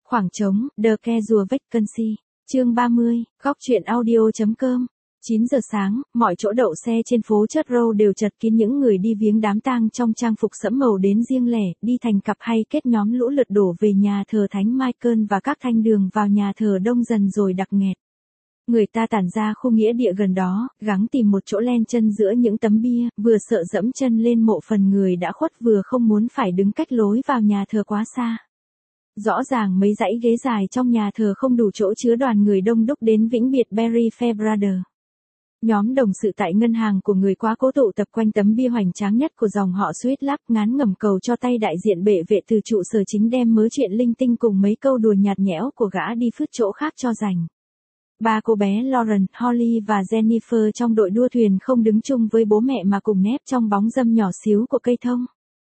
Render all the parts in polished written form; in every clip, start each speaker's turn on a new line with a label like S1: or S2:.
S1: Khoảng trống, The Casual Vacancy. Chương 30, góc truyện audio.com. 9 giờ sáng, mọi chỗ đậu xe trên phố Church Road đều chật kín những người đi viếng đám tang trong trang phục sẫm màu đến riêng lẻ, đi thành cặp hay kết nhóm lũ lượt đổ về nhà thờ Thánh Michael và các thanh đường vào nhà thờ đông dần rồi đặc nghẹt. Người ta tản ra khu nghĩa địa gần đó, gắng tìm một chỗ len chân giữa những tấm bia, vừa sợ dẫm chân lên mộ phần người đã khuất vừa không muốn phải đứng cách lối vào nhà thờ quá xa. Rõ ràng mấy dãy ghế dài trong nhà thờ không đủ chỗ chứa đoàn người đông đúc đến vĩnh biệt Barry Fair Brother. Nhóm đồng sự tại ngân hàng của người quá cố tụ tập quanh tấm bia hoành tráng nhất của dòng họ Sweetlap, ngán ngẩm cầu cho tay đại diện bệ vệ từ trụ sở chính đem mớ chuyện linh tinh cùng mấy câu đùa nhạt nhẽo của gã đi phứt chỗ khác cho rành. Ba cô bé Lauren, Holly và Jennifer trong đội đua thuyền không đứng chung với bố mẹ mà cùng nép trong bóng râm nhỏ xíu của cây thông.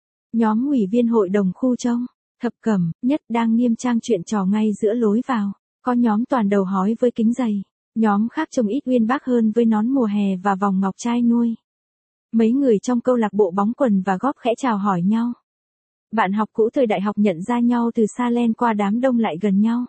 S1: Nhóm ủy viên hội đồng khu trông, thập cẩm, nhất đang nghiêm trang chuyện trò ngay giữa lối vào. Có nhóm toàn đầu hói với kính dày. Nhóm khác trông ít uyên bác hơn với nón mùa hè và vòng ngọc trai nuôi. Mấy người trong câu lạc bộ bóng quần và góp khẽ chào hỏi nhau. Bạn học cũ thời đại học nhận ra nhau từ xa len qua đám đông lại gần nhau.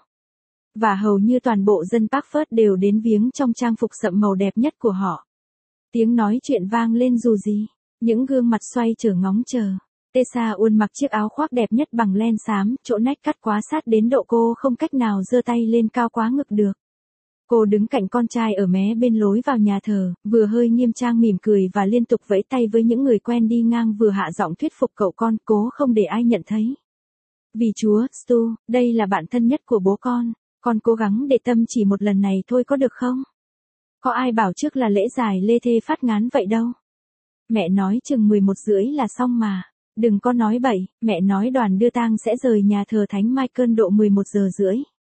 S1: Và hầu như toàn bộ dân Parkford đều đến viếng trong trang phục sậm màu đẹp nhất của họ. Tiếng nói chuyện vang lên dù gì. Những gương mặt xoay trở ngóng chờ. Tessa Uân mặc chiếc áo khoác đẹp nhất bằng len xám, chỗ nách cắt quá sát đến độ cô không cách nào giơ tay lên cao quá ngực được. Cô đứng cạnh con trai ở mé bên lối vào nhà thờ, vừa hơi nghiêm trang mỉm cười và liên tục vẫy tay với những người quen đi ngang vừa hạ giọng thuyết phục cậu con, cố không để ai nhận thấy. Vì Chúa, Stu, đây là bạn thân nhất của bố con cố gắng để tâm chỉ một lần này thôi có được không? Có ai bảo trước là lễ giải lê thê phát ngán vậy đâu. Mẹ nói chừng 11 rưỡi là xong mà. Đừng có nói bậy, mẹ nói đoàn đưa tang sẽ rời nhà thờ Thánh Michael độ 11 giờ rưỡi.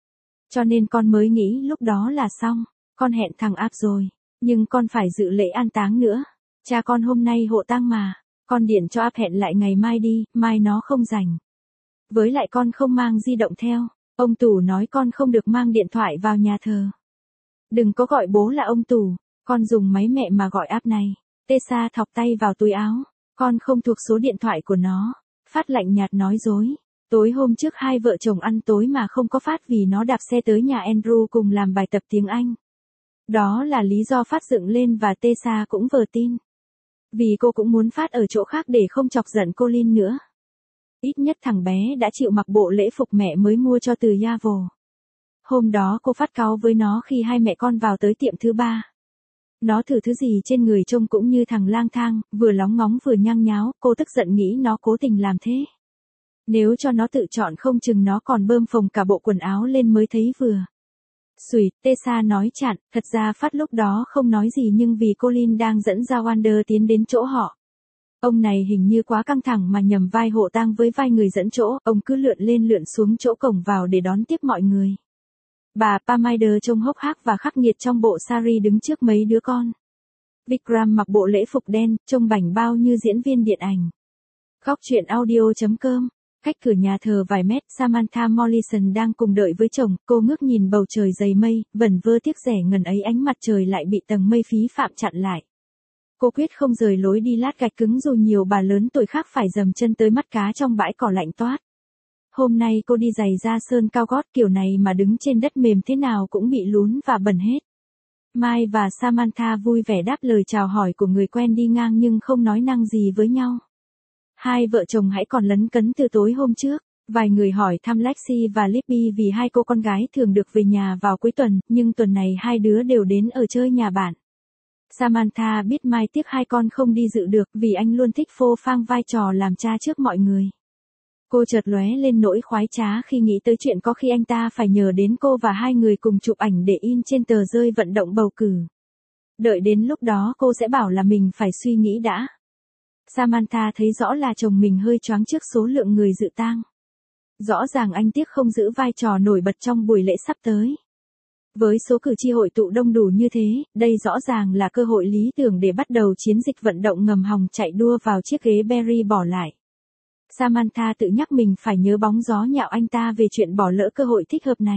S1: Cho nên con mới nghĩ lúc đó là xong, con hẹn thằng áp rồi, nhưng con phải dự lễ an táng nữa. Cha con hôm nay hộ tang mà, con điện cho áp hẹn lại ngày mai đi, mai nó không rảnh. Với lại con không mang di động theo, ông Tủ nói con không được mang điện thoại vào nhà thờ. Đừng có gọi bố là ông Tủ, con dùng máy mẹ mà gọi áp này. Tessa thọc tay vào túi áo. Con không thuộc số điện thoại của nó. Phát lạnh nhạt nói dối. Tối hôm trước hai vợ chồng ăn tối mà không có Phát vì nó đạp xe tới nhà Andrew cùng làm bài tập tiếng Anh. Đó là lý do Phát dựng lên và Tessa cũng vờ tin. Vì cô cũng muốn Phát ở chỗ khác để không chọc giận Colin nữa. Ít nhất thằng bé đã chịu mặc bộ lễ phục mẹ mới mua cho từ Yavo. Hôm đó cô phát cáu với nó khi hai mẹ con vào tới tiệm thứ ba. Nó thử thứ gì trên người trông cũng như thằng lang thang, vừa lóng ngóng vừa nhăng nháo, cô tức giận nghĩ nó cố tình làm thế. Nếu cho nó tự chọn không chừng nó còn bơm phồng cả bộ quần áo lên mới thấy vừa. Xùi, Tessa nói chặn, thật ra Phát lúc đó không nói gì nhưng vì Colin đang dẫn ra Wander tiến đến chỗ họ. Ông này hình như quá căng thẳng mà nhầm vai hộ tang với vai người dẫn chỗ, ông cứ lượn lên lượn xuống chỗ cổng vào để đón tiếp mọi người. Bà Parminder trông hốc hác và khắc nghiệt trong bộ sari đứng trước mấy đứa con. Vikram mặc bộ lễ phục đen, trông bảnh bao như diễn viên điện ảnh. Góc truyện audio.com. Cách cửa nhà thờ vài mét, Samantha Morrison đang cùng đợi với chồng, cô ngước nhìn bầu trời dày mây, vẩn vơ tiếc rẻ ngần ấy ánh mặt trời lại bị tầng mây phí phạm chặn lại. Cô quyết không rời lối đi lát gạch cứng dù nhiều bà lớn tuổi khác phải dầm chân tới mắt cá trong bãi cỏ lạnh toát. Hôm nay cô đi giày da sơn cao gót kiểu này mà đứng trên đất mềm thế nào cũng bị lún và bẩn hết. Mai và Samantha vui vẻ đáp lời chào hỏi của người quen đi ngang nhưng không nói năng gì với nhau. Hai vợ chồng hãy còn lấn cấn từ tối hôm trước. Vài người hỏi thăm Lexi và Libby vì hai cô con gái thường được về nhà vào cuối tuần, nhưng tuần này hai đứa đều đến ở chơi nhà bạn. Samantha biết Mai tiếc hai con không đi dự được vì anh luôn thích phô phang vai trò làm cha trước mọi người. Cô chợt lóe lên nỗi khoái trá khi nghĩ tới chuyện có khi anh ta phải nhờ đến cô và hai người cùng chụp ảnh để in trên tờ rơi vận động bầu cử. Đợi đến lúc đó cô sẽ bảo là mình phải suy nghĩ đã. Samantha thấy rõ là chồng mình hơi choáng trước số lượng người dự tang. Rõ ràng anh tiếc không giữ vai trò nổi bật trong buổi lễ sắp tới. Với số cử tri hội tụ đông đủ như thế, đây rõ ràng là cơ hội lý tưởng để bắt đầu chiến dịch vận động ngầm hòng chạy đua vào chiếc ghế Barry bỏ lại. Samantha tự nhắc mình phải nhớ bóng gió nhạo anh ta về chuyện bỏ lỡ cơ hội thích hợp này.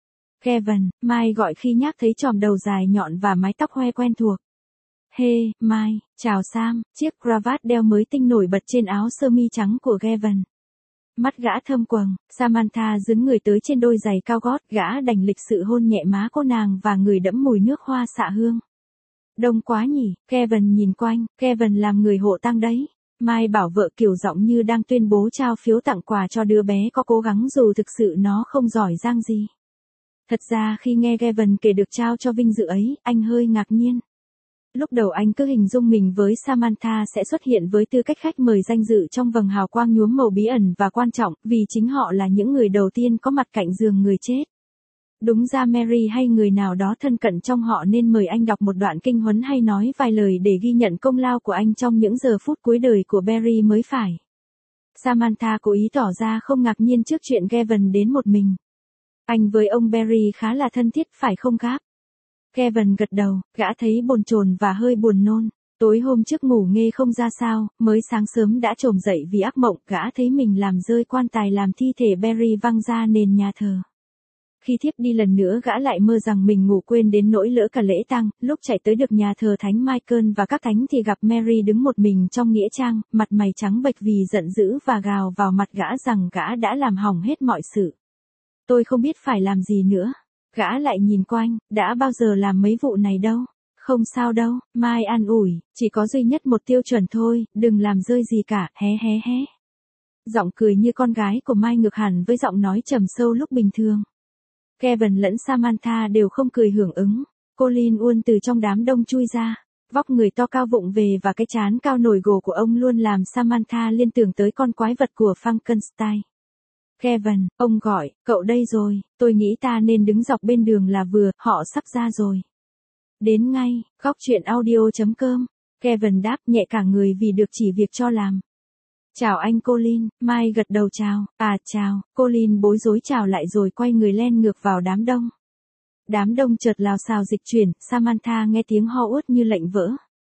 S1: Kevin, Mai gọi khi nhắc thấy chòm đầu dài nhọn và mái tóc hoe quen thuộc. Hey, Mai, chào Sam, chiếc cravat đeo mới tinh nổi bật trên áo sơ mi trắng của Kevin. Mắt gã thâm quầng, Samantha dướn người tới trên đôi giày cao gót, gã đành lịch sự hôn nhẹ má cô nàng và người đẫm mùi nước hoa xạ hương. Đông quá nhỉ, Kevin nhìn quanh, Kevin làm người hộ tang đấy. Mai bảo vợ kiểu giọng như đang tuyên bố trao phiếu tặng quà cho đứa bé có cố gắng dù thực sự nó không giỏi giang gì. Thật ra khi nghe Kevin kể được trao cho vinh dự ấy, anh hơi ngạc nhiên. Lúc đầu anh cứ hình dung mình với Samantha sẽ xuất hiện với tư cách khách mời danh dự trong vầng hào quang nhuốm màu bí ẩn và quan trọng, vì chính họ là những người đầu tiên có mặt cạnh giường người chết. Đúng ra Mary hay người nào đó thân cận trong họ nên mời anh đọc một đoạn kinh huấn hay nói vài lời để ghi nhận công lao của anh trong những giờ phút cuối đời của Barry mới phải. Samantha cố ý tỏ ra không ngạc nhiên trước chuyện Kevin đến một mình. Anh với ông Barry khá là thân thiết phải không Gap? Kevin gật đầu, gã thấy bồn chồn và hơi buồn nôn. Tối hôm trước ngủ nghe không ra sao, mới sáng sớm đã trồm dậy vì ác mộng, gã thấy mình làm rơi quan tài làm thi thể Barry văng ra nền nhà thờ. Khi thiếp đi lần nữa gã lại mơ rằng mình ngủ quên đến nỗi lỡ cả lễ tang, lúc chạy tới được nhà thờ Thánh Michael và các thánh thì gặp Mary đứng một mình trong nghĩa trang, mặt mày trắng bệch vì giận dữ và gào vào mặt gã rằng gã đã làm hỏng hết mọi sự. Tôi không biết phải làm gì nữa. Gã lại nhìn quanh, đã bao giờ làm mấy vụ này đâu. Không sao đâu, Mai an ủi, chỉ có duy nhất một tiêu chuẩn thôi, đừng làm rơi gì cả, hé hé hé. Giọng cười như con gái của Mai ngược hẳn với giọng nói trầm sâu lúc bình thường. Kevin lẫn Samantha đều không cười hưởng ứng. Colin Uôn từ trong đám đông chui ra. Vóc người to cao vụng về và cái trán cao nổi gồ của ông luôn làm Samantha liên tưởng tới con quái vật của Frankenstein. Kevin, ông gọi, cậu đây rồi, tôi nghĩ ta nên đứng dọc bên đường là vừa, họ sắp ra rồi. Đến ngay, góc chuyện audio.com. Kevin đáp nhẹ cả người vì được chỉ việc cho làm. Chào anh Colin, Mai gật đầu chào, chào, Colin bối rối chào lại rồi quay người len ngược vào đám đông. Đám đông chợt lào xào dịch chuyển, Samantha nghe tiếng ho uất như lệnh vỡ.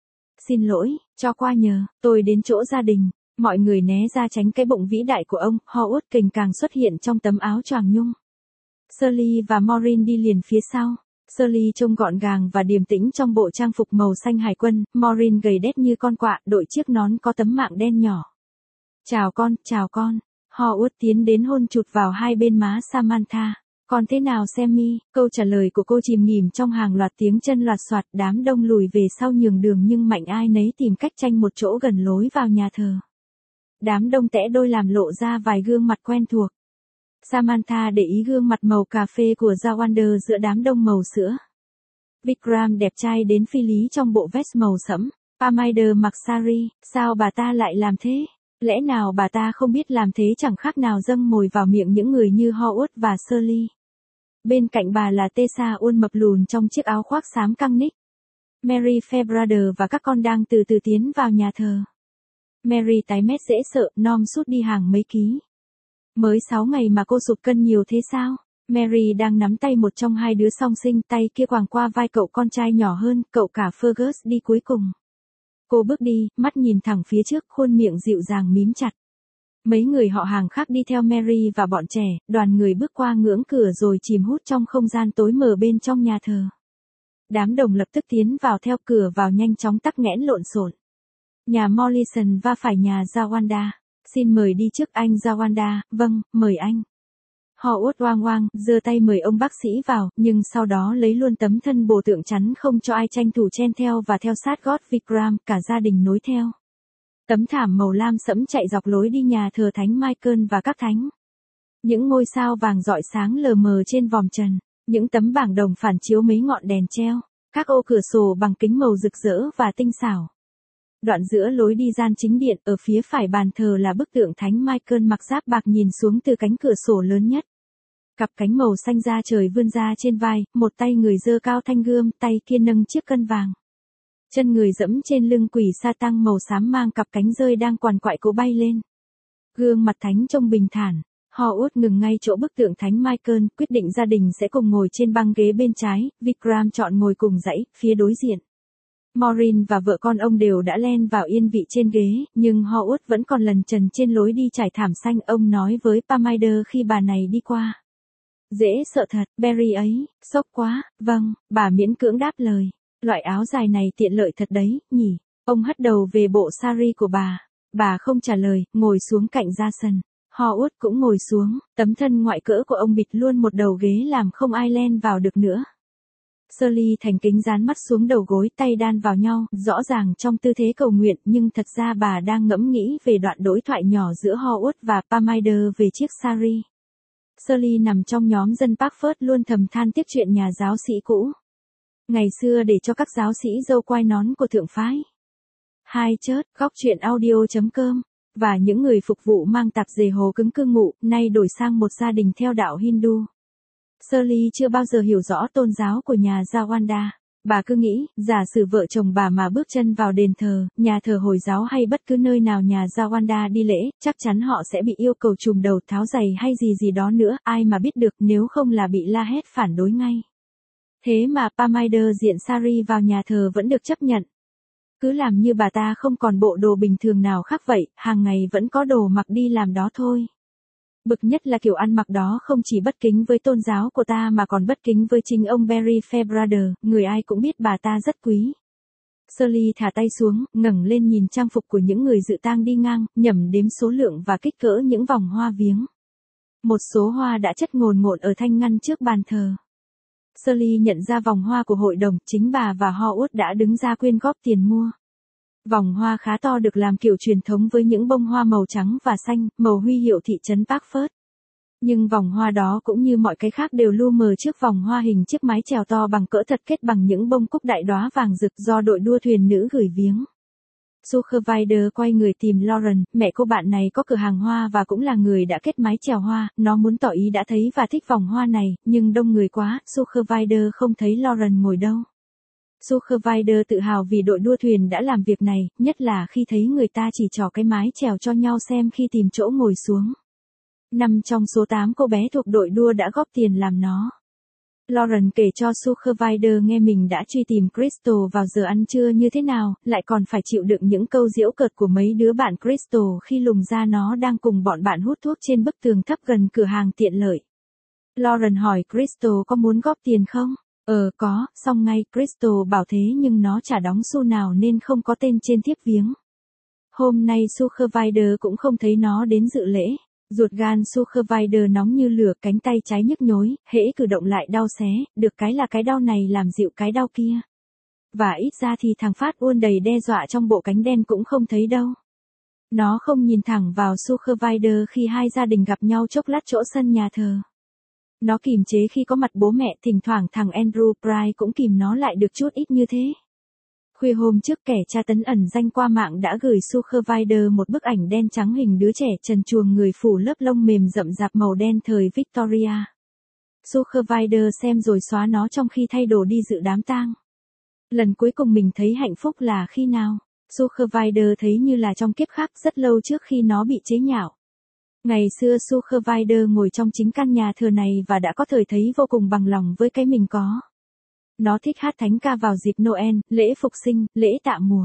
S1: Xin lỗi, cho qua nhờ, tôi đến chỗ gia đình. Mọi người né ra tránh cái bụng vĩ đại của ông, ho uất kềnh càng xuất hiện trong tấm áo choàng nhung. Shirley và Maureen đi liền phía sau. Shirley trông gọn gàng và điềm tĩnh trong bộ trang phục màu xanh hải quân, Maureen gầy đét như con quạ, đội chiếc nón có tấm mạng đen nhỏ. Chào con. Ho uất tiến đến hôn chụt vào hai bên má Samantha. Còn thế nào Sammy? Câu trả lời của cô chìm nghỉm trong hàng loạt tiếng chân loạt soạt, đám đông lùi về sau nhường đường nhưng mạnh ai nấy tìm cách tranh một chỗ gần lối vào nhà thờ. Đám đông tẽ đôi làm lộ ra vài gương mặt quen thuộc. Samantha để ý gương mặt màu cà phê của Jawander giữa đám đông màu sữa. Vikram đẹp trai đến phi lý trong bộ vest màu sẫm. Parminder mặc sari, sao bà ta lại làm thế? Lẽ nào bà ta không biết làm thế chẳng khác nào dâng mồi vào miệng những người như Howard và Shirley. Bên cạnh bà là Tessa Uôn mập lùn trong chiếc áo khoác xám căng ních. Mary Fairbrother và các con đang từ từ tiến vào nhà thờ. Mary tái mét dễ sợ, nom sút đi hàng mấy ký. Mới 6 ngày mà cô sụt cân nhiều thế sao? Mary đang nắm tay một trong hai đứa song sinh, tay kia quàng qua vai cậu con trai nhỏ hơn, cậu cả Fergus đi cuối cùng. Cô bước đi, mắt nhìn thẳng phía trước, khuôn miệng dịu dàng mím chặt. Mấy người họ hàng khác đi theo Mary và bọn trẻ, đoàn người bước qua ngưỡng cửa rồi chìm hút trong không gian tối mờ bên trong nhà thờ. Đám đồng lập tức tiến vào theo cửa vào nhanh chóng tắc nghẽn lộn xộn. Nhà Morrison va phải nhà Jawanda. Xin mời đi trước anh Jawanda, vâng, mời anh. Họ uất oang oang, giơ tay mời ông bác sĩ vào, nhưng sau đó lấy luôn tấm thân bồ tượng chắn không cho ai tranh thủ chen theo và theo sát gót Vikram, cả gia đình nối theo. Tấm thảm màu lam sẫm chạy dọc lối đi nhà thờ Thánh Michael và các thánh. Những ngôi sao vàng rọi sáng lờ mờ trên vòm trần, những tấm bảng đồng phản chiếu mấy ngọn đèn treo, các ô cửa sổ bằng kính màu rực rỡ và tinh xảo. Đoạn giữa lối đi gian chính điện, ở phía phải bàn thờ là bức tượng Thánh Michael mặc giáp bạc nhìn xuống từ cánh cửa sổ lớn nhất. Cặp cánh màu xanh da trời vươn ra trên vai, một tay người giơ cao thanh gươm, tay kia nâng chiếc cân vàng. Chân người dẫm trên lưng quỷ sa tăng màu xám mang cặp cánh rơi đang quằn quại cố bay lên. Gương mặt thánh trông bình thản. Howard ngừng ngay chỗ bức tượng Thánh Michael, quyết định gia đình sẽ cùng ngồi trên băng ghế bên trái, Vikram chọn ngồi cùng dãy, phía đối diện. Maureen và vợ con ông đều đã len vào yên vị trên ghế, nhưng Howard vẫn còn lần chần trên lối đi trải thảm xanh. Ông nói với Parminder khi bà này đi qua. Dễ sợ thật, Barry ấy, sốc quá, vâng, bà miễn cưỡng đáp lời. Loại áo dài này tiện lợi thật đấy, nhỉ. Ông hất đầu về bộ sari của bà. Bà không trả lời, ngồi xuống cạnh Jason. Howard cũng ngồi xuống, tấm thân ngoại cỡ của ông bịt luôn một đầu ghế làm không ai len vào được nữa. Shirley thành kính dán mắt xuống đầu gối, tay đan vào nhau, rõ ràng trong tư thế cầu nguyện, nhưng thật ra bà đang ngẫm nghĩ về đoạn đối thoại nhỏ giữa Howard và Parminder về chiếc sari. Shirley nằm trong nhóm dân Parkford luôn thầm than tiếc chuyện nhà giáo sĩ cũ. Ngày xưa để cho các giáo sĩ dâu quai nón của thượng phái. Hai chớt, góc chuyện audio.com. Và những người phục vụ mang tạp dề hồ cứng cư ngụ, nay đổi sang một gia đình theo đạo Hindu. Shirley chưa bao giờ hiểu rõ tôn giáo của nhà Jawanda. Bà cứ nghĩ, giả sử vợ chồng bà mà bước chân vào đền thờ, nhà thờ Hồi giáo hay bất cứ nơi nào nhà Jawanda đi lễ, chắc chắn họ sẽ bị yêu cầu trùm đầu, tháo giày hay gì gì đó nữa, ai mà biết được, nếu không là bị la hét phản đối ngay. Thế mà Parminder diện sari vào nhà thờ vẫn được chấp nhận. Cứ làm như bà ta không còn bộ đồ bình thường nào khác vậy, hàng ngày vẫn có đồ mặc đi làm đó thôi. Bực nhất là kiểu ăn mặc đó không chỉ bất kính với tôn giáo của ta mà còn bất kính với chính ông Barry Fairbrother, người ai cũng biết bà ta rất quý. Shirley thả tay xuống, ngẩng lên nhìn trang phục của những người dự tang đi ngang, nhẩm đếm số lượng và kích cỡ những vòng hoa viếng. Một số hoa đã chất ngồn ngộn ở thanh ngăn trước bàn thờ. Shirley nhận ra vòng hoa của hội đồng, chính bà và Howard đã đứng ra quyên góp tiền mua. Vòng hoa khá to được làm kiểu truyền thống với những bông hoa màu trắng và xanh, màu huy hiệu thị trấn Parkford. Nhưng vòng hoa đó cũng như mọi cái khác đều lu mờ trước vòng hoa hình chiếc mái chèo to bằng cỡ thật kết bằng những bông cúc đại đóa vàng rực do đội đua thuyền nữ gửi viếng. Supervisor quay người tìm Lauren, mẹ cô bạn này có cửa hàng hoa và cũng là người đã kết mái chèo hoa, nó muốn tỏ ý đã thấy và thích vòng hoa này, nhưng đông người quá, Supervisor không thấy Lauren ngồi đâu. Supervisor tự hào vì đội đua thuyền đã làm việc này, nhất là khi thấy người ta chỉ trỏ cái mái chèo cho nhau xem khi tìm chỗ ngồi xuống. 5 trong số 8 cô bé thuộc đội đua đã góp tiền làm nó. Lauren kể cho Supervisor nghe mình đã truy tìm Crystal vào giờ ăn trưa như thế nào, lại còn phải chịu đựng những câu giễu cợt của mấy đứa bạn Crystal khi lùng ra nó đang cùng bọn bạn hút thuốc trên bức tường thấp gần cửa hàng tiện lợi. Lauren hỏi Crystal có muốn góp tiền không? Có, xong ngay, Crystal bảo thế nhưng nó chả đóng xu nào nên không có tên trên thiếp viếng. Hôm nay Supervisor cũng không thấy nó đến dự lễ. Ruột gan Supervisor nóng như lửa, cánh tay trái nhức nhối, hễ cử động lại đau xé, được cái là cái đau này làm dịu cái đau kia. Và ít ra thì thằng Phát Uôn đầy đe dọa trong bộ cánh đen cũng không thấy đâu. Nó không nhìn thẳng vào Supervisor khi hai gia đình gặp nhau chốc lát chỗ sân nhà thờ. Nó kìm chế khi có mặt bố mẹ, thỉnh thoảng thằng Andrew Pry cũng kìm nó lại được chút ít như thế. Khuya hôm trước kẻ tra tấn ẩn danh qua mạng đã gửi Supervisor một bức ảnh đen trắng hình đứa trẻ trần truồng người phủ lớp lông mềm rậm rạp màu đen thời Victoria. Supervisor xem rồi xóa nó trong khi thay đồ đi dự đám tang. Lần cuối cùng mình thấy hạnh phúc là khi nào? Supervisor thấy như là trong kiếp khác rất lâu trước khi nó bị chế nhạo. Ngày xưa Supervisor ngồi trong chính căn nhà thờ này và đã có thời thấy vô cùng bằng lòng với cái mình có. Nó thích hát thánh ca vào dịp Noel, lễ phục sinh, lễ tạ mùa.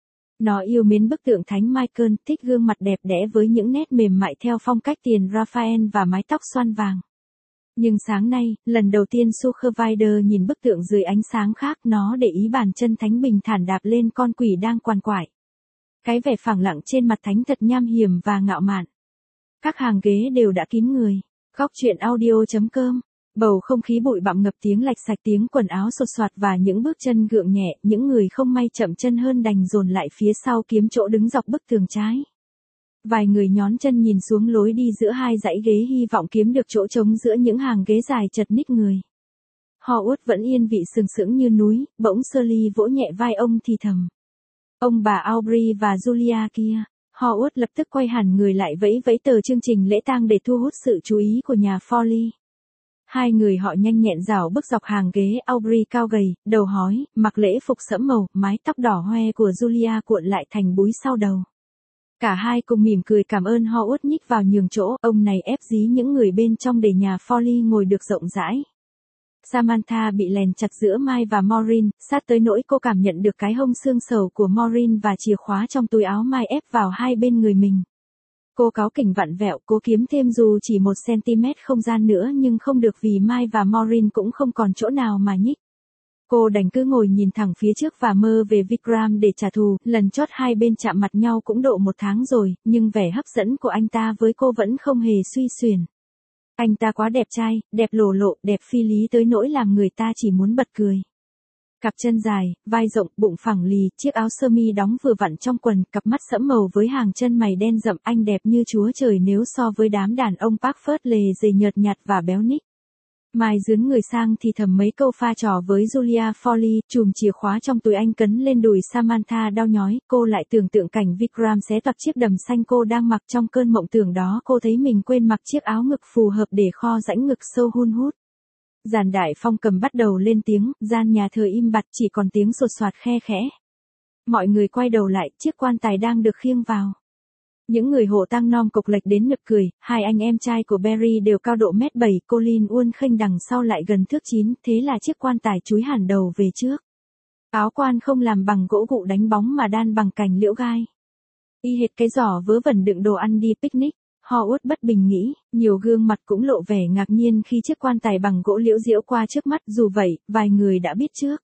S1: Nó yêu mến bức tượng thánh Michael, thích gương mặt đẹp đẽ với những nét mềm mại theo phong cách tiền Raphael và mái tóc xoăn vàng. Nhưng sáng nay, lần đầu tiên Supervisor nhìn bức tượng dưới ánh sáng khác, nó để ý bàn chân thánh bình thản đạp lên con quỷ đang quằn quại. Cái vẻ phẳng lặng trên mặt thánh thật nham hiểm và ngạo mạn. Các hàng ghế đều đã kín người. Góc chuyện audio.com. Bầu không khí bụi bặm ngập, tiếng lạch sạch, tiếng quần áo xột xoạt và những bước chân gượng nhẹ, những người không may chậm chân hơn đành dồn lại phía sau kiếm chỗ đứng dọc bức tường trái. Vài người nhón chân nhìn xuống lối đi giữa hai dãy ghế hy vọng kiếm được chỗ trống giữa những hàng ghế dài chật ních người. Howard vẫn yên vị sừng sững như núi, bỗng Shirley vỗ nhẹ vai ông thì thầm. Ông bà Aubrey và Julia kia. Howard lập tức quay hẳn người lại vẫy vẫy tờ chương trình lễ tang để thu hút sự chú ý của nhà Foley. Hai người họ nhanh nhẹn rảo bước dọc hàng ghế. Aubrey cao gầy, đầu hói, mặc lễ phục sẫm màu, mái tóc đỏ hoe của Julia cuộn lại thành búi sau đầu. Cả hai cùng mỉm cười cảm ơn Howard nhích vào nhường chỗ, ông này ép dí những người bên trong để nhà Foley ngồi được rộng rãi. Samantha bị lèn chặt giữa Mai và Maureen, sát tới nỗi cô cảm nhận được cái hông xương sầu của Maureen và chìa khóa trong túi áo Mai ép vào hai bên người mình. Cô cáu kỉnh vặn vẹo, cố kiếm thêm dù chỉ 1 cm không gian nữa nhưng không được vì Mai và Maureen cũng không còn chỗ nào mà nhích. Cô đành cứ ngồi nhìn thẳng phía trước và mơ về Vikram để trả thù, lần chót hai bên chạm mặt nhau cũng độ 1 tháng rồi, nhưng vẻ hấp dẫn của anh ta với cô vẫn không hề suy xuyển. Anh ta quá đẹp trai, đẹp lồ lộ, đẹp phi lý tới nỗi làm người ta chỉ muốn bật cười. Cặp chân dài, vai rộng, bụng phẳng lì, chiếc áo sơ mi đóng vừa vặn trong quần, cặp mắt sẫm màu với hàng chân mày đen rậm, anh đẹp như chúa trời nếu so với đám đàn ông Park phớt lề dề nhợt nhạt và béo ních. Mai dướn người sang thì thầm mấy câu pha trò với Julia Foley, chùm chìa khóa trong túi anh cấn lên đùi Samantha đau nhói, cô lại tưởng tượng cảnh Vikram xé toạc chiếc đầm xanh cô đang mặc trong cơn mộng tưởng đó, cô thấy mình quên mặc chiếc áo ngực phù hợp để kho rãnh ngực sâu hun hút. Giàn Đại Phong cầm bắt đầu lên tiếng, gian nhà thờ im bặt chỉ còn tiếng sột soạt khe khẽ. Mọi người quay đầu lại, chiếc quan tài đang được khiêng vào. Những người hộ tang nom cộc lệch đến nực cười, hai anh em trai của Barry đều cao độ 1m7, Colin uôn khênh đằng sau lại gần thước 9, thế là chiếc quan tài chúi hẳn đầu về trước. Áo quan không làm bằng gỗ gụ đánh bóng mà đan bằng cành liễu gai. Y hệt cái giỏ vớ vẩn đựng đồ ăn đi picnic. Howard bất bình nghĩ, nhiều gương mặt cũng lộ vẻ ngạc nhiên khi chiếc quan tài bằng gỗ liễu diễu qua trước mắt, dù vậy, vài người đã biết trước.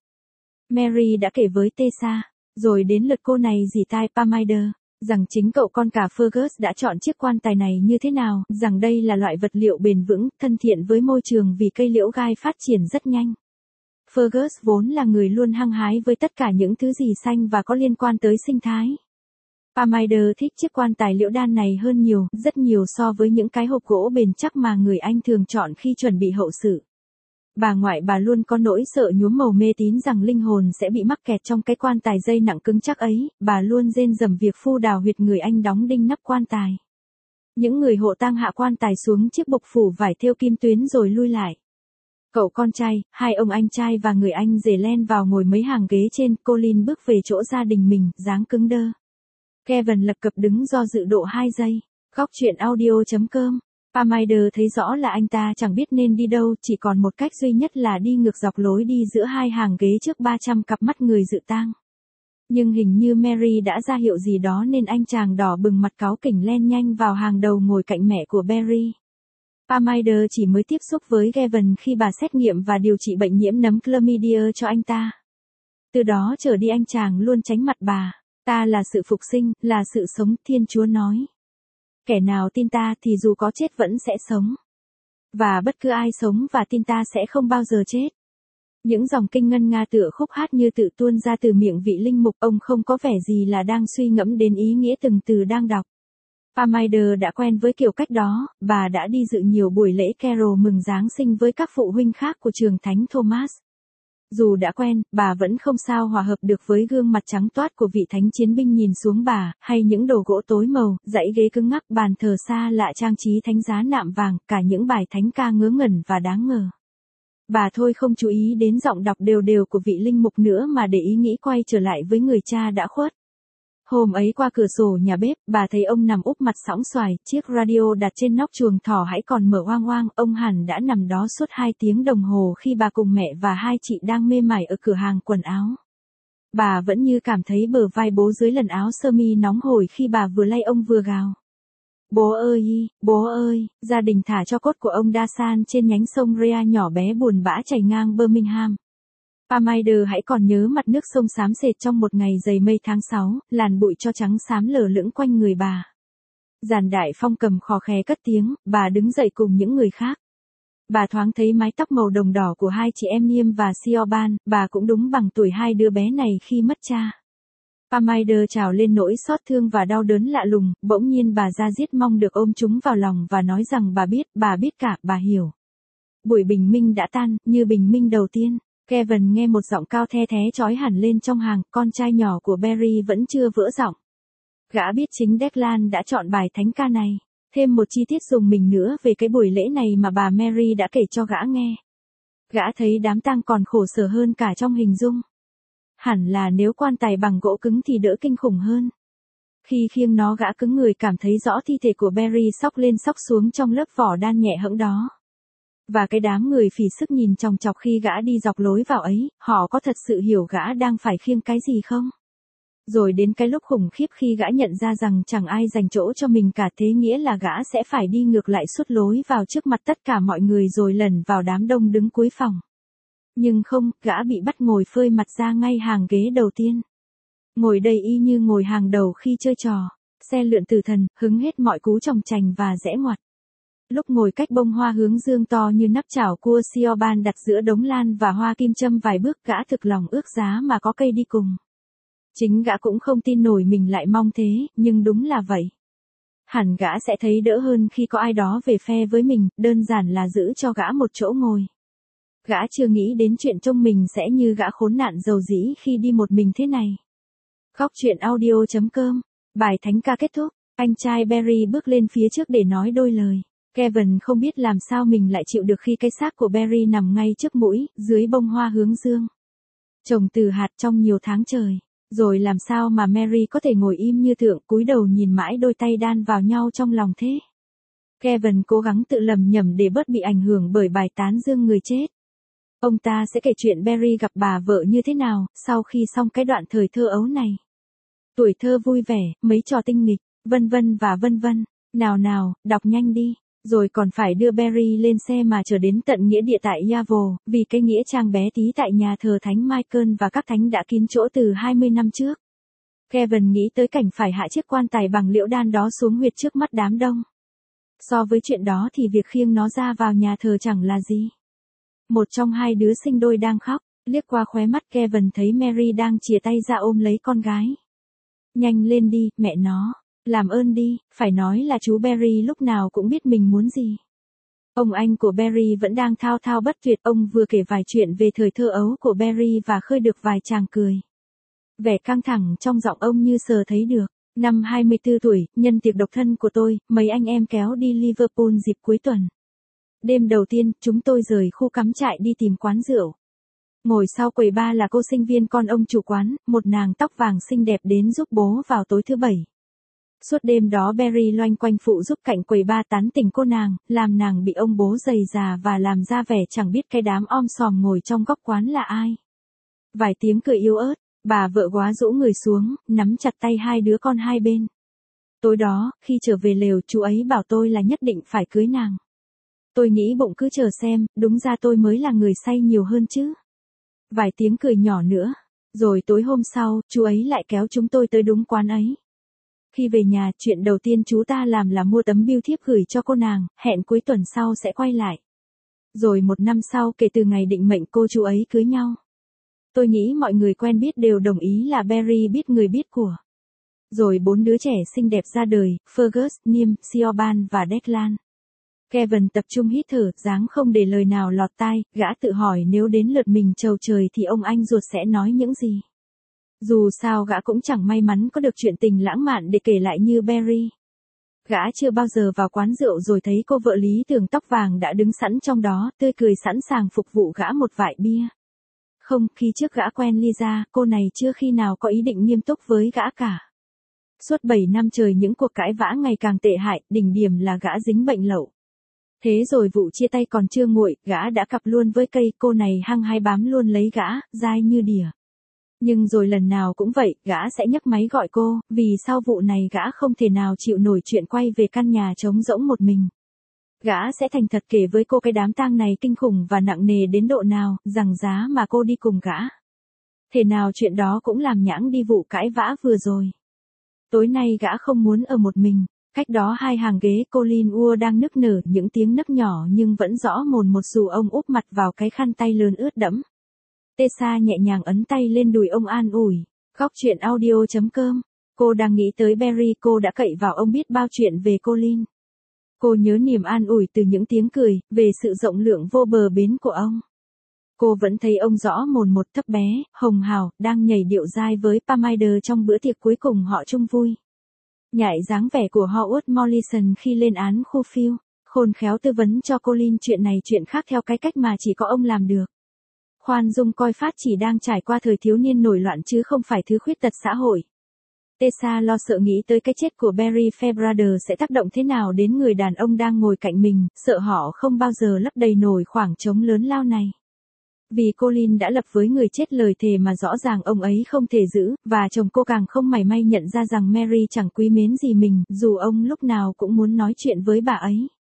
S1: Mary đã kể với Tessa, rồi đến lượt cô này dì tai Parminder, rằng chính cậu con cả Fergus đã chọn chiếc quan tài này như thế nào, rằng đây là loại vật liệu bền vững, thân thiện với môi trường vì cây liễu gai phát triển rất nhanh. Fergus vốn là người luôn hăng hái với tất cả những thứ gì xanh và có liên quan tới sinh thái. Parminder thích chiếc quan tài liễu đan này hơn nhiều, rất nhiều so với những cái hộp gỗ bền chắc mà người Anh thường chọn khi chuẩn bị hậu sự. Bà ngoại bà luôn có nỗi sợ nhuốm màu mê tín rằng linh hồn sẽ bị mắc kẹt trong cái quan tài dây nặng cứng chắc ấy, bà luôn rên rầm việc phu đào huyệt người Anh đóng đinh nắp quan tài. Những người hộ tang hạ quan tài xuống chiếc bộc phủ vải thêu kim tuyến rồi lui lại. Cậu con trai, hai ông anh trai và người Anh rể len vào ngồi mấy hàng ghế trên, Colin bước về chỗ gia đình mình, dáng cứng đơ. Kevin lập cập đứng do dự độ 2 giây. Góc truyện audio.com. Parminder thấy rõ là anh ta chẳng biết nên đi đâu, chỉ còn một cách duy nhất là đi ngược dọc lối đi giữa hai hàng ghế trước 300 cặp mắt người dự tang. Nhưng hình như Mary đã ra hiệu gì đó nên anh chàng đỏ bừng mặt cáu kỉnh len nhanh vào hàng đầu ngồi cạnh mẹ của Barry. Parminder chỉ mới tiếp xúc với Gavin khi bà xét nghiệm và điều trị bệnh nhiễm nấm chlamydia cho anh ta. Từ đó trở đi anh chàng luôn tránh mặt bà. Ta là sự phục sinh, là sự sống, Thiên Chúa nói. Kẻ nào tin ta thì dù có chết vẫn sẽ sống. Và bất cứ ai sống và tin ta sẽ không bao giờ chết. Những dòng kinh ngân nga tựa khúc hát như tự tuôn ra từ miệng vị linh mục, ông không có vẻ gì là đang suy ngẫm đến ý nghĩa từng từ đang đọc. Parminder đã quen với kiểu cách đó, bà đã đi dự nhiều buổi lễ carol mừng Giáng sinh với các phụ huynh khác của trường Thánh Thomas. Dù đã quen, bà vẫn không sao hòa hợp được với gương mặt trắng toát của vị thánh chiến binh nhìn xuống bà, hay những đồ gỗ tối màu, dãy ghế cứng ngắc, bàn thờ xa lạ trang trí thánh giá nạm vàng, cả những bài thánh ca ngớ ngẩn và đáng ngờ. Bà thôi không chú ý đến giọng đọc đều đều của vị linh mục nữa mà để ý nghĩ quay trở lại với người cha đã khuất. Hôm ấy qua cửa sổ nhà bếp, bà thấy ông nằm úp mặt sõng xoài, chiếc radio đặt trên nóc chuồng thỏ hãy còn mở oang oang, ông hẳn đã nằm đó suốt 2 tiếng đồng hồ khi bà cùng mẹ và hai chị đang mê mải ở cửa hàng quần áo. Bà vẫn như cảm thấy bờ vai bố dưới lần áo sơ mi nóng hổi khi bà vừa lay ông vừa gào. Bố ơi, gia đình thả cho cốt của ông Dasan trên nhánh sông Rhea nhỏ bé buồn bã chảy ngang Birmingham. Parminder hãy còn nhớ mặt nước sông xám xệt trong một ngày dày mây tháng 6, làn bụi cho trắng xám lờ lững quanh người bà. Giàn Đại Phong cầm khò khè cất tiếng, bà đứng dậy cùng những người khác. Bà thoáng thấy mái tóc màu đồng đỏ của hai chị em Niêm và Siobhan, bà cũng đúng bằng tuổi hai đứa bé này khi mất cha. Parminder trào lên nỗi xót thương và đau đớn lạ lùng, bỗng nhiên bà ra diết mong được ôm chúng vào lòng và nói rằng bà biết cả, bà hiểu. Buổi bình minh đã tan, như bình minh đầu tiên. Kevin nghe một giọng cao the thé chói hẳn lên trong hàng, con trai nhỏ của Barry vẫn chưa vỡ giọng. Gã biết chính Declan đã chọn bài thánh ca này. Thêm một chi tiết dùng mình nữa về cái buổi lễ này mà bà Mary đã kể cho gã nghe. Gã thấy đám tang còn khổ sở hơn cả trong hình dung. Hẳn là nếu quan tài bằng gỗ cứng thì đỡ kinh khủng hơn. Khi khiêng nó gã cứng người cảm thấy rõ thi thể của Barry xóc lên xóc xuống trong lớp vỏ đan nhẹ hẫng đó. Và cái đám người phì sức nhìn chòng chọc khi gã đi dọc lối vào ấy, họ có thật sự hiểu gã đang phải khiêng cái gì không? Rồi đến cái lúc khủng khiếp khi gã nhận ra rằng chẳng ai dành chỗ cho mình cả, thế nghĩa là gã sẽ phải đi ngược lại suốt lối vào trước mặt tất cả mọi người rồi lẩn vào đám đông đứng cuối phòng. Nhưng không, gã bị bắt ngồi phơi mặt ra ngay hàng ghế đầu tiên. Ngồi đây y như ngồi hàng đầu khi chơi trò, xe lượn tử thần, hứng hết mọi cú chòng chành và rẽ ngoặt. Lúc ngồi cách bông hoa hướng dương to như nắp chảo cua Siobhan đặt giữa đống lan và hoa kim châm vài bước, gã thực lòng ước giá mà có cây đi cùng. Chính gã cũng không tin nổi mình lại mong thế, nhưng đúng là vậy. Hẳn gã sẽ thấy đỡ hơn khi có ai đó về phe với mình, đơn giản là giữ cho gã một chỗ ngồi. Gã chưa nghĩ đến chuyện trông mình sẽ như gã khốn nạn dầu dĩ khi đi một mình thế này. Góc truyện audio.com. Bài thánh ca kết thúc, anh trai Barry bước lên phía trước để nói đôi lời. Kevin không biết làm sao mình lại chịu được khi cái xác của Barry nằm ngay trước mũi, dưới bông hoa hướng dương. Trồng từ hạt trong nhiều tháng trời. Rồi làm sao mà Mary có thể ngồi im như tượng, cúi đầu nhìn mãi đôi tay đan vào nhau trong lòng thế? Kevin cố gắng tự lầm nhầm để bớt bị ảnh hưởng bởi bài tán dương người chết. Ông ta sẽ kể chuyện Barry gặp bà vợ như thế nào, sau khi xong cái đoạn thời thơ ấu này. Tuổi thơ vui vẻ, mấy trò tinh nghịch, vân vân và vân vân. Nào nào, đọc nhanh đi. Rồi còn phải đưa Barry lên xe mà trở đến tận nghĩa địa tại Yavo, vì cái nghĩa trang bé tí tại nhà thờ Thánh Michael và các thánh đã kín chỗ từ 20 năm trước. Kevin nghĩ tới cảnh phải hạ chiếc quan tài bằng liễu đan đó xuống huyệt trước mắt đám đông. So với chuyện đó thì việc khiêng nó ra vào nhà thờ chẳng là gì. Một trong hai đứa sinh đôi đang khóc, liếc qua khóe mắt Kevin thấy Mary đang chìa tay ra ôm lấy con gái. Nhanh lên đi, mẹ nó. Làm ơn đi, phải nói là chú Barry lúc nào cũng biết mình muốn gì. Ông anh của Barry vẫn đang thao thao bất tuyệt, ông vừa kể vài chuyện về thời thơ ấu của Barry và khơi được vài tràng cười. Vẻ căng thẳng trong giọng ông như sờ thấy được. Năm 24 tuổi, nhân tiệc độc thân của tôi, mấy anh em kéo đi Liverpool dịp cuối tuần. Đêm đầu tiên, chúng tôi rời khu cắm trại đi tìm quán rượu. Ngồi sau quầy bar là cô sinh viên con ông chủ quán, một nàng tóc vàng xinh đẹp đến giúp bố vào tối thứ bảy. Suốt đêm đó Barry loanh quanh phụ giúp cạnh quầy bar tán tỉnh cô nàng, làm nàng bị ông bố giày già và làm ra vẻ chẳng biết cái đám om sòm ngồi trong góc quán là ai. Vài tiếng cười yếu ớt, bà vợ góa rũ người xuống, nắm chặt tay hai đứa con hai bên. Tối đó, khi trở về lều, chú ấy bảo tôi là nhất định phải cưới nàng. Tôi nghĩ bụng cứ chờ xem, đúng ra tôi mới là người say nhiều hơn chứ. Vài tiếng cười nhỏ nữa. Rồi tối hôm sau, chú ấy lại kéo chúng tôi tới đúng quán ấy. Khi về nhà, chuyện đầu tiên chú ta làm là mua tấm bưu thiếp gửi cho cô nàng, hẹn cuối tuần sau sẽ quay lại. Rồi 1 năm sau kể từ ngày định mệnh cô chú ấy cưới nhau. Tôi nghĩ mọi người quen biết đều đồng ý là Barry biết người biết của. Rồi 4 đứa trẻ xinh đẹp ra đời, Fergus, Nim, Siobhan và Declan. Kevin tập trung hít thở, dáng không để lời nào lọt tai, gã tự hỏi nếu đến lượt mình chầu trời thì ông anh ruột sẽ nói những gì. Dù sao gã cũng chẳng may mắn có được chuyện tình lãng mạn để kể lại như Barry. Gã chưa bao giờ vào quán rượu rồi thấy cô vợ lý tưởng tóc vàng đã đứng sẵn trong đó, tươi cười sẵn sàng phục vụ gã một vại bia. Không, khi trước gã quen Lisa, cô này chưa khi nào có ý định nghiêm túc với gã cả. Suốt 7 năm trời những cuộc cãi vã ngày càng tệ hại, đỉnh điểm là gã dính bệnh lậu. Thế rồi vụ chia tay còn chưa nguội, gã đã cặp luôn với cây, cô này hăng hái bám luôn lấy gã, dai như đỉa. Nhưng rồi lần nào cũng vậy, gã sẽ nhấc máy gọi cô, vì sau vụ này gã không thể nào chịu nổi chuyện quay về căn nhà trống rỗng một mình. Gã sẽ thành thật kể với cô cái đám tang này kinh khủng và nặng nề đến độ nào, rằng giá mà cô đi cùng gã. Thế nào chuyện đó cũng làm nhãng đi vụ cãi vã vừa rồi. Tối nay gã không muốn ở một mình. Cách đó 2 hàng ghế, Colin Ua đang nức nở, những tiếng nấc nhỏ nhưng vẫn rõ mồn một dù ông úp mặt vào cái khăn tay lớn ướt đẫm. Tessa nhẹ nhàng ấn tay lên đùi ông an ủi. Góc truyện audio.com. Cô đang nghĩ tới Barry, cô đã cậy vào ông biết bao chuyện về Colin. Cô nhớ niềm an ủi từ những tiếng cười, về sự rộng lượng vô bờ bến của ông. Cô vẫn thấy ông rõ mồn một, thấp bé, hồng hào, đang nhảy điệu dai với Parminder trong bữa tiệc cuối cùng họ chung vui. Nhại dáng vẻ của Howard Morrison khi lên án khu phiêu, khôn khéo tư vấn cho Colin chuyện này chuyện khác theo cái cách mà chỉ có ông làm được. Khoan dung coi phát chỉ đang trải qua thời thiếu niên nổi loạn chứ không phải thứ khuyết tật xã hội. Tessa lo sợ nghĩ tới cái chết của Barry Fairbrother sẽ tác động thế nào đến người đàn ông đang ngồi cạnh mình, sợ họ không bao giờ lấp đầy nổi khoảng trống lớn lao này. Vì Colin đã lập với người chết lời thề mà rõ ràng ông ấy không thể giữ, và chồng cô càng không mảy may nhận ra rằng Mary chẳng quý mến gì mình, dù ông lúc nào cũng muốn nói chuyện với bà ấy.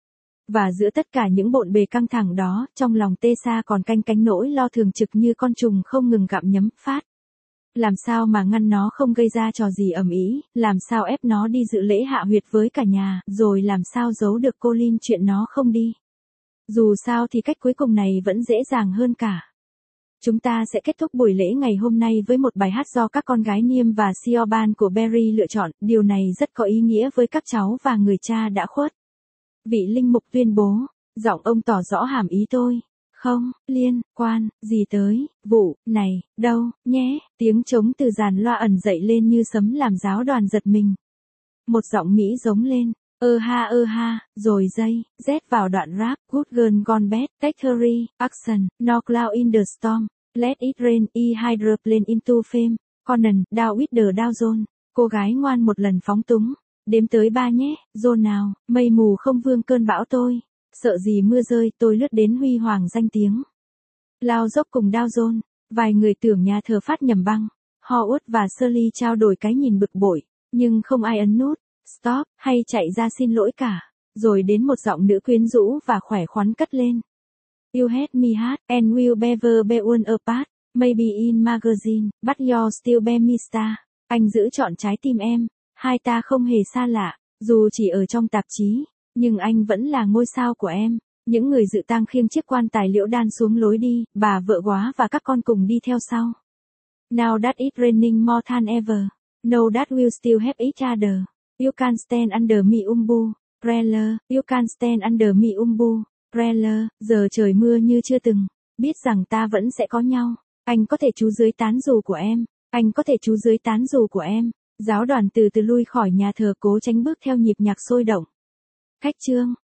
S1: Và giữa tất cả những bộn bề căng thẳng đó, trong lòng Tessa còn canh cánh nỗi lo thường trực như con trùng không ngừng gặm nhấm phát. Làm sao mà ngăn nó không gây ra trò gì ầm ĩ, làm sao ép nó đi dự lễ hạ huyệt với cả nhà, rồi làm sao giấu được Colin chuyện nó không đi. Dù sao thì cách cuối cùng này vẫn dễ dàng hơn cả. Chúng ta sẽ kết thúc buổi lễ ngày hôm nay với một bài hát do các con gái Niamh và Siobhan của Barry lựa chọn, điều này rất có ý nghĩa với các cháu và người cha đã khuất. Vị linh mục tuyên bố, giọng ông tỏ rõ hàm ý tôi. Không, liên quan gì tới vụ này đâu nhé. Tiếng trống từ dàn loa ẩn dậy lên như sấm làm giáo đoàn giật mình. Một giọng Mỹ giống lên, ơ ha, rồi dây, rét vào đoạn rap, Good Girl Gone Bad, Victory, Action, No Cloud in the Storm, Let It Rain, Hydroplane into Fame, Conan, Down with the Dow Zone. Cô gái ngoan một lần phóng túng, đếm tới 3 nhé, Zone nào, mây mù không vương cơn bão tôi. Sợ gì mưa rơi, tôi lướt đến huy hoàng danh tiếng. Lao dốc cùng Dow Zone, vài người tưởng nhà thờ phát nhầm băng. Howard và Shirley trao đổi cái nhìn bực bội, nhưng không ai ấn nút stop hay chạy ra xin lỗi cả. Rồi đến một giọng nữ quyến rũ và khỏe khoắn cất lên. You had me hard, and we'll never be one apart. Maybe in magazine, but you're still be me star. Anh giữ trọn trái tim em, hai ta không hề xa lạ, dù chỉ ở trong tạp chí. Nhưng anh vẫn là ngôi sao của em. Những người dự tang khiêng chiếc quan tài liễu đan xuống lối đi, bà vợ góa và các con cùng đi theo sau. Now that it's raining more than ever, know that we'll still have each other. You can stand under me umbrella, you can stand under me umbrella. Giờ trời mưa như chưa từng, biết rằng ta vẫn sẽ có nhau. Anh có thể trú dưới tán dù của em, anh có thể trú dưới tán dù của em. Giáo đoàn từ từ lui khỏi nhà thờ cố tránh bước theo nhịp nhạc sôi động. Khách chương